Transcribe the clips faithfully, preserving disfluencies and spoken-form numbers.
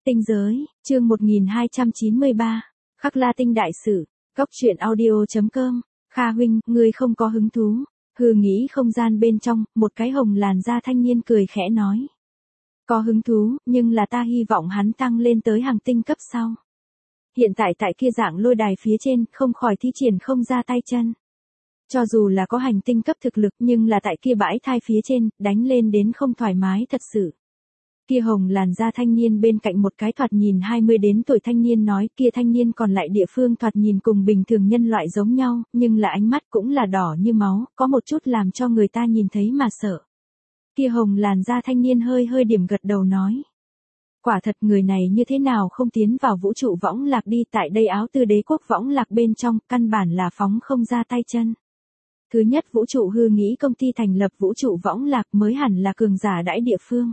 Tinh giới, chương một nghìn hai trăm chín mươi ba, Khắc La Tinh Đại Sử, Góc truyện audio.com, Kha huynh, ngươi không có hứng thú, hư nghĩ không gian bên trong, một cái hồng làn da thanh niên cười khẽ nói. Có hứng thú, nhưng là ta hy vọng hắn tăng lên tới hàng tinh cấp sau. Hiện tại tại kia dạng lôi đài phía trên, không khỏi thi triển không ra tay chân. Cho dù là có hành tinh cấp thực lực nhưng là tại kia bãi thai phía trên, đánh lên đến không thoải mái thật sự. Kia hồng làn da thanh niên bên cạnh một cái thoạt nhìn hai mươi đến tuổi thanh niên nói, kia thanh niên còn lại địa phương thoạt nhìn cùng bình thường nhân loại giống nhau, nhưng là ánh mắt cũng là đỏ như máu, có một chút làm cho người ta nhìn thấy mà sợ. Kia hồng làn da thanh niên hơi hơi điểm gật đầu nói. Quả thật người này như thế nào không tiến vào vũ trụ võng lạc đi, tại đây áo tư đế quốc võng lạc bên trong, căn bản là phóng không ra tay chân. Thứ nhất vũ trụ hư nghĩ công ty thành lập vũ trụ võng lạc mới hẳn là cường giả đãi địa phương.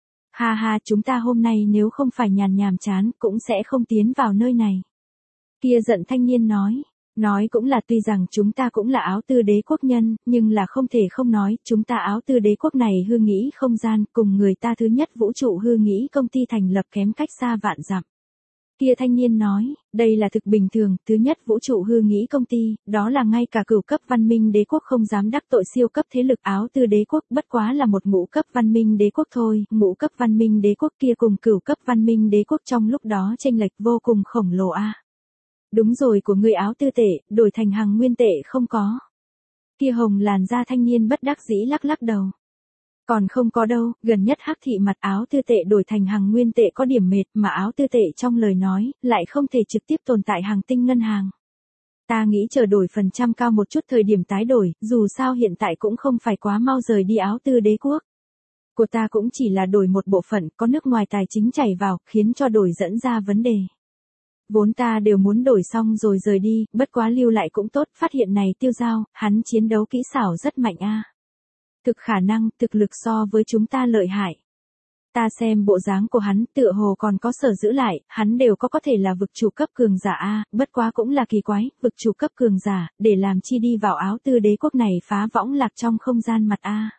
Ha ha, chúng ta hôm nay nếu không phải nhàn nhàm chán cũng sẽ không tiến vào nơi này. Kia giận thanh niên nói, nói cũng là tuy rằng chúng ta cũng là áo tư đế quốc nhân, nhưng là không thể không nói, chúng ta áo tư đế quốc này hư nghĩ không gian cùng người ta thứ nhất vũ trụ hư nghĩ công ty thành lập kém cách xa vạn dặm. Kia thanh niên nói, đây là thực bình thường, thứ nhất vũ trụ hư nghĩ công ty, đó là ngay cả cửu cấp văn minh đế quốc không dám đắc tội siêu cấp thế lực áo tư đế quốc, bất quá là một ngũ cấp văn minh đế quốc thôi, ngũ cấp văn minh đế quốc kia cùng cửu cấp văn minh đế quốc trong lúc đó chênh lệch vô cùng khổng lồ a. À. Đúng rồi, của người áo tư tệ, đổi thành hàng nguyên tệ không có. Kia hồng làn da thanh niên bất đắc dĩ lắc lắc đầu. Còn không có đâu, gần nhất hắc thị mặt áo tư tệ đổi thành hàng nguyên tệ có điểm mệt mà áo tư tệ trong lời nói, lại không thể trực tiếp tồn tại hàng tinh ngân hàng. Ta nghĩ chờ đổi phần trăm cao một chút thời điểm tái đổi, dù sao hiện tại cũng không phải quá mau rời đi áo tư đế quốc. Của ta cũng chỉ là đổi một bộ phận, có nước ngoài tài chính chảy vào, khiến cho đổi dẫn ra vấn đề. Vốn ta đều muốn đổi xong rồi rời đi, bất quá lưu lại cũng tốt, phát hiện này tiêu giao, hắn chiến đấu kỹ xảo rất mạnh a. Thực khả năng, thực lực so với chúng ta lợi hại. Ta xem bộ dáng của hắn tựa hồ còn có sở giữ lại, hắn đều có có thể là vực chủ cấp cường giả a, bất quá cũng là kỳ quái, vực chủ cấp cường giả, để làm chi đi vào áo tư đế quốc này phá võng lạc trong không gian mặt a.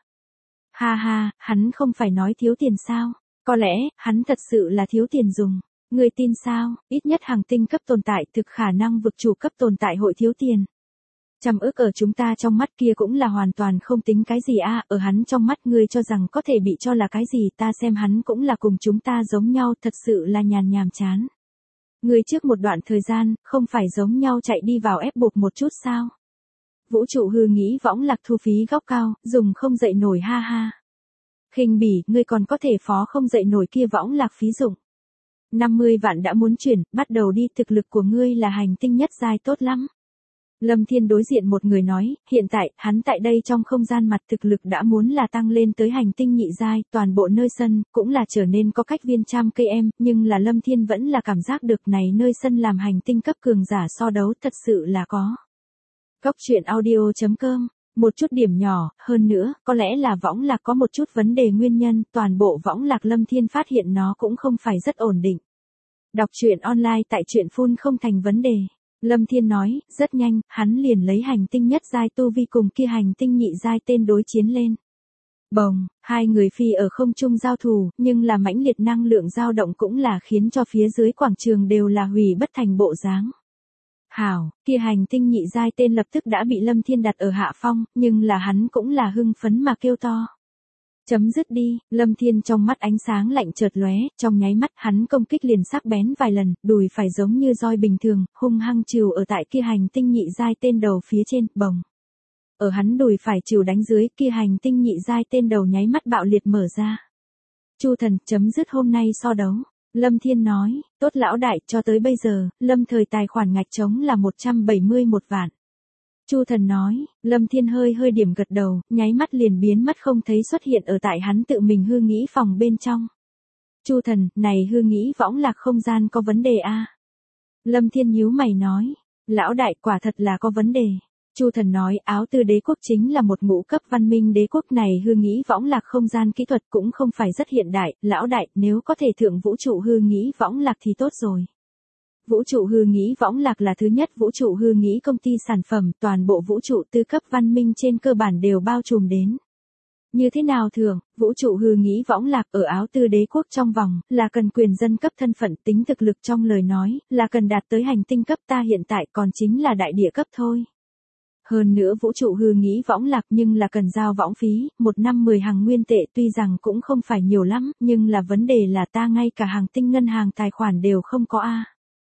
Ha ha, hắn không phải nói thiếu tiền sao, có lẽ, hắn thật sự là thiếu tiền dùng. Người tin sao, ít nhất hàng tinh cấp tồn tại thực khả năng vực chủ cấp tồn tại hội thiếu tiền. Trăm ức ở chúng ta trong mắt kia cũng là hoàn toàn không tính cái gì a, à, ở hắn trong mắt ngươi cho rằng có thể bị cho là cái gì, ta xem hắn cũng là cùng chúng ta giống nhau, thật sự là nhàn nhàm chán. Ngươi trước một đoạn thời gian, không phải giống nhau chạy đi vào ép buộc một chút sao? Vũ trụ hư nghĩ võng lạc thu phí góc cao, dùng không dậy nổi ha ha. Khinh bỉ, ngươi còn có thể phó không dậy nổi kia võng lạc phí dụng. năm mươi vạn đã muốn chuyển, bắt đầu đi, thực lực của ngươi là hành tinh nhất giai tốt lắm. Lâm Thiên đối diện một người nói, hiện tại, hắn tại đây trong không gian mặt thực lực đã muốn là tăng lên tới hành tinh nhị giai, toàn bộ nơi sân, cũng là trở nên có cách viên trăm cây em, nhưng là Lâm Thiên vẫn là cảm giác được này nơi sân làm hành tinh cấp cường giả so đấu thật sự là có. Góc truyện audio.com, một chút điểm nhỏ, hơn nữa, có lẽ là võng lạc có một chút vấn đề nguyên nhân, toàn bộ võng lạc Lâm Thiên phát hiện nó cũng không phải rất ổn định. Đọc truyện online tại truyện phun không thành vấn đề. Lâm Thiên nói, rất nhanh, hắn liền lấy hành tinh nhất giai tu vi cùng kia hành tinh nhị giai tên đối chiến lên. Bồng, hai người phi ở không trung giao thủ, nhưng là mãnh liệt năng lượng dao động cũng là khiến cho phía dưới quảng trường đều là hủy bất thành bộ dáng. Hảo, kia hành tinh nhị giai tên lập tức đã bị Lâm Thiên đặt ở hạ phong, nhưng là hắn cũng là hưng phấn mà kêu to. Chấm dứt đi, Lâm Thiên trong mắt ánh sáng lạnh chợt lóe, trong nháy mắt hắn công kích liền sắc bén vài lần, đùi phải giống như roi bình thường, hung hăng trừ ở tại kia hành tinh nhị giai tên đầu phía trên, bồng. Ở hắn đùi phải trừ đánh dưới, kia hành tinh nhị giai tên đầu nháy mắt bạo liệt mở ra. Chu thần, chấm dứt hôm nay so đấu. Lâm Thiên nói, tốt lão đại, cho tới bây giờ, Lâm thời tài khoản ngạch trống là một trăm bảy mươi mốt vạn. Chu thần nói, Lâm Thiên hơi hơi điểm gật đầu, nháy mắt liền biến mất không thấy xuất hiện ở tại hắn tự mình hư nghĩ phòng bên trong. Chu thần, này hư nghĩ võng lạc không gian có vấn đề a? À? Lâm Thiên nhíu mày nói, lão đại quả thật là có vấn đề. Chu thần nói, áo tư đế quốc chính là một ngũ cấp văn minh đế quốc này hư nghĩ võng lạc không gian kỹ thuật cũng không phải rất hiện đại, lão đại, nếu có thể thượng vũ trụ hư nghĩ võng lạc thì tốt rồi. Vũ trụ hư nghĩ võng lạc là thứ nhất vũ trụ hư nghĩ công ty sản phẩm, toàn bộ vũ trụ tư cấp văn minh trên cơ bản đều bao trùm đến. Như thế nào thưởng, vũ trụ hư nghĩ võng lạc ở áo tư đế quốc trong vòng, là cần quyền dân cấp thân phận tính thực lực trong lời nói, là cần đạt tới hành tinh cấp ta hiện tại còn chính là đại địa cấp thôi. Hơn nữa vũ trụ hư nghĩ võng lạc nhưng là cần giao võng phí, một năm mười hàng nguyên tệ tuy rằng cũng không phải nhiều lắm, nhưng là vấn đề là ta ngay cả hàng tinh ngân hàng tài khoản đều không có a.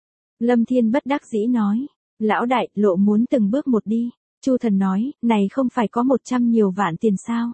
Lâm Thiên bất đắc dĩ nói, lão đại, lộ muốn từng bước một đi. Chu Thần nói, này không phải có một trăm nhiều vạn tiền sao?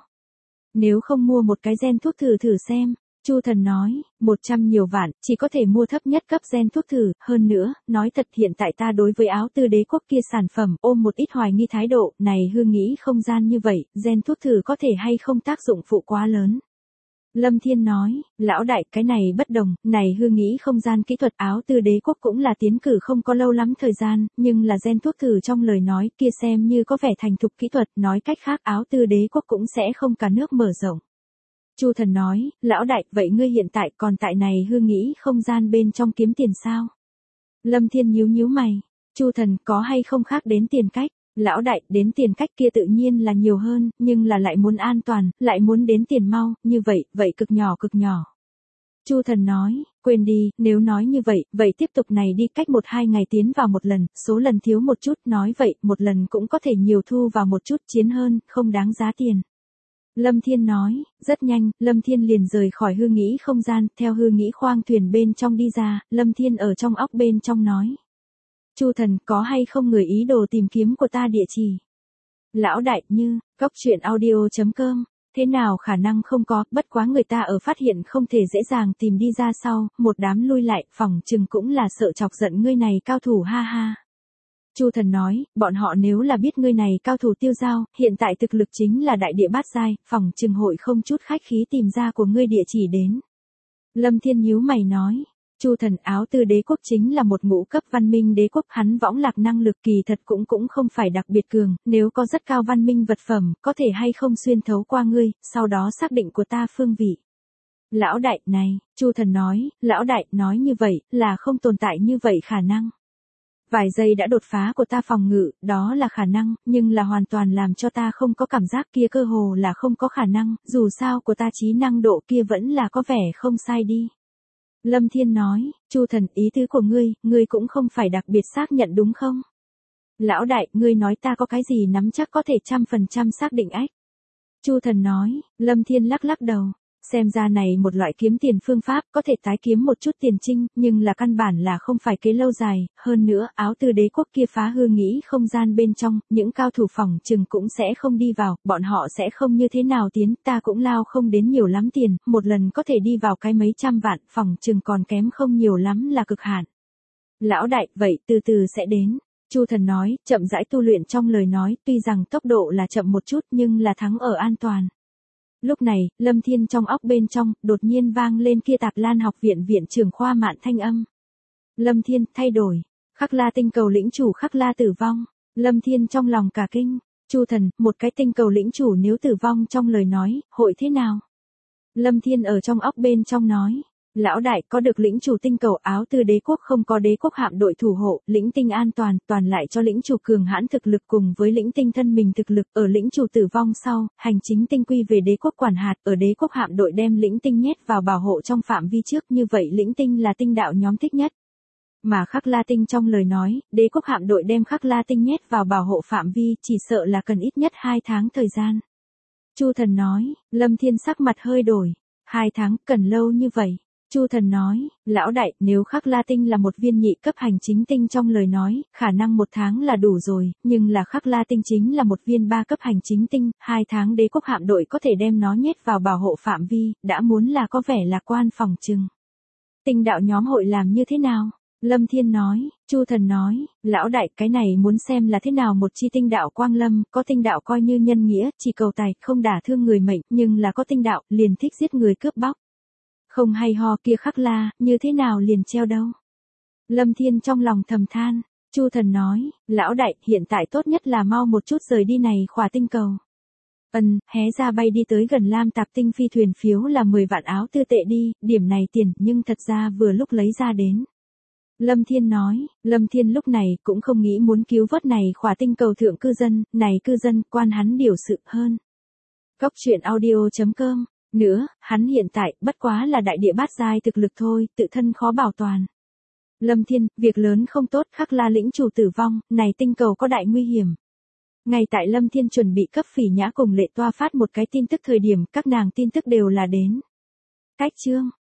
Nếu không mua một cái gen thuốc thử thử xem. Chu Thần nói, một trăm nhiều vạn, chỉ có thể mua thấp nhất cấp gen thuốc thử, hơn nữa, nói thật hiện tại ta đối với áo tư đế quốc kia sản phẩm ôm một ít hoài nghi thái độ, này hư nghĩ không gian như vậy, gen thuốc thử có thể hay không tác dụng phụ quá lớn. Lâm Thiên nói, lão đại, cái này bất đồng, này hư nghĩ không gian kỹ thuật áo tư đế quốc cũng là tiến cử không có lâu lắm thời gian, nhưng là gen thuốc thử trong lời nói kia xem như có vẻ thành thục kỹ thuật, nói cách khác áo tư đế quốc cũng sẽ không cả nước mở rộng. Chu Thần nói, lão đại, vậy ngươi hiện tại còn tại này hư nghĩ không gian bên trong kiếm tiền sao? Lâm Thiên nhíu nhíu mày, Chu Thần có hay không khác đến tiền cách? Lão đại, đến tiền cách kia tự nhiên là nhiều hơn, nhưng là lại muốn an toàn, lại muốn đến tiền mau, như vậy, vậy cực nhỏ cực nhỏ. Chu Thần nói, quên đi, nếu nói như vậy, vậy tiếp tục này đi cách một hai ngày tiến vào một lần, số lần thiếu một chút, nói vậy, một lần cũng có thể nhiều thu vào một chút chiến hơn, không đáng giá tiền. Lâm Thiên nói, rất nhanh, Lâm Thiên liền rời khỏi hư nghĩ không gian, theo hư nghĩ khoang thuyền bên trong đi ra, Lâm Thiên ở trong óc bên trong nói. Chu Thần, có hay không người ý đồ tìm kiếm của ta địa chỉ? Lão đại, như, cóc truyện audio chấm com, thế nào khả năng không có, bất quá người ta ở phát hiện không thể dễ dàng tìm đi ra sau, một đám lui lại, phòng chừng cũng là sợ chọc giận ngươi này cao thủ ha ha. Chu Thần nói, bọn họ nếu là biết ngươi này cao thủ tiêu giao, hiện tại thực lực chính là đại địa bát giai, phòng chừng hội không chút khách khí tìm ra của ngươi địa chỉ đến. Lâm Thiên nhíu mày nói. Chu Thần, áo tư đế quốc chính là một ngũ cấp văn minh đế quốc, hắn võng lạc năng lực kỳ thật cũng cũng không phải đặc biệt cường, nếu có rất cao văn minh vật phẩm, có thể hay không xuyên thấu qua ngươi, sau đó xác định của ta phương vị. Lão đại, này, Chu Thần nói, lão đại, nói như vậy, là không tồn tại như vậy khả năng. Vài giây đã đột phá của ta phòng ngự, đó là khả năng, nhưng là hoàn toàn làm cho ta không có cảm giác kia cơ hồ là không có khả năng, dù sao của ta trí năng độ kia vẫn là có vẻ không sai đi. Lâm Thiên nói, Chu Thần, ý tứ của ngươi, ngươi cũng không phải đặc biệt xác nhận đúng không? Lão đại, ngươi nói ta có cái gì nắm chắc có thể trăm phần trăm xác định ách? Chu Thần nói, Lâm Thiên lắc lắc đầu, xem ra này một loại kiếm tiền phương pháp có thể tái kiếm một chút tiền trinh, nhưng là căn bản là không phải kế lâu dài, hơn nữa, áo tư đế quốc kia phá hư nghĩ không gian bên trong, những cao thủ phòng chừng cũng sẽ không đi vào, bọn họ sẽ không như thế nào tiến, ta cũng lao không đến nhiều lắm tiền, một lần có thể đi vào cái mấy trăm vạn, phòng chừng còn kém không nhiều lắm là cực hạn. Lão đại, vậy từ từ sẽ đến. Chu Thần nói, chậm rãi tu luyện trong lời nói, tuy rằng tốc độ là chậm một chút nhưng là thắng ở an toàn. Lúc này, Lâm Thiên trong óc bên trong, đột nhiên vang lên kia Tạp Lan học viện viện trưởng khoa mạn thanh âm. Lâm Thiên, thay đổi. Khắc La tinh cầu lĩnh chủ Khắc La tử vong. Lâm Thiên trong lòng cả kinh. Chu Thần, một cái tinh cầu lĩnh chủ nếu tử vong trong lời nói, hội thế nào? Lâm Thiên ở trong óc bên trong nói. Lão đại, có được lĩnh chủ tinh cầu áo tư đế quốc không có đế quốc hạm đội thủ hộ, lĩnh tinh an toàn, toàn lại cho lĩnh chủ cường hãn thực lực cùng với lĩnh tinh thân mình thực lực, ở lĩnh chủ tử vong sau, hành chính tinh quy về đế quốc quản hạt, ở đế quốc hạm đội đem lĩnh tinh nhét vào bảo hộ trong phạm vi trước, như vậy lĩnh tinh là tinh đạo nhóm thích nhất. Mà Khắc La tinh trong lời nói, đế quốc hạm đội đem Khắc La tinh nhét vào bảo hộ phạm vi, chỉ sợ là cần ít nhất hai tháng thời gian. Chu Thần nói, Lâm Thiên sắc mặt hơi đổi, hai tháng, cần lâu như vậy. Chu Thần nói, lão đại, nếu Khắc La tinh là một viên nhị cấp hành chính tinh trong lời nói, khả năng một tháng là đủ rồi, nhưng là Khắc La tinh chính là một viên ba cấp hành chính tinh, hai tháng đế quốc hạm đội có thể đem nó nhét vào bảo hộ phạm vi, đã muốn là có vẻ lạc quan phòng trừng. Tinh đạo nhóm hội làm như thế nào? Lâm Thiên nói, Chu Thần nói, lão đại, cái này muốn xem là thế nào một chi tinh đạo quang lâm, có tinh đạo coi như nhân nghĩa, chỉ cầu tài, không đả thương người mệnh, nhưng là có tinh đạo, liền thích giết người cướp bóc. Không hay ho kia Khắc La, như thế nào liền treo đâu. Lâm Thiên trong lòng thầm than, Chu Thần nói, lão đại, hiện tại tốt nhất là mau một chút rời đi này khỏa tinh cầu. Ân, hé ra bay đi tới gần Lam Tạp tinh phi thuyền phiếu là mười vạn áo tư tệ đi, điểm này tiền, nhưng thật ra vừa lúc lấy ra đến. Lâm Thiên nói, Lâm Thiên lúc này cũng không nghĩ muốn cứu vớt này khỏa tinh cầu thượng cư dân, này cư dân quan hắn điều sự hơn. Cốc truyện audio chấm com. Nữa, hắn hiện tại, bất quá là đại địa bát giai thực lực thôi, tự thân khó bảo toàn. Lâm Thiên, việc lớn không tốt, Khắc La lĩnh chủ tử vong, này tinh cầu có đại nguy hiểm. Ngay tại Lâm Thiên chuẩn bị cấp Phỉ Nhã cùng Lệ Toa phát một cái tin tức thời điểm, các nàng tin tức đều là đến. Cách chương.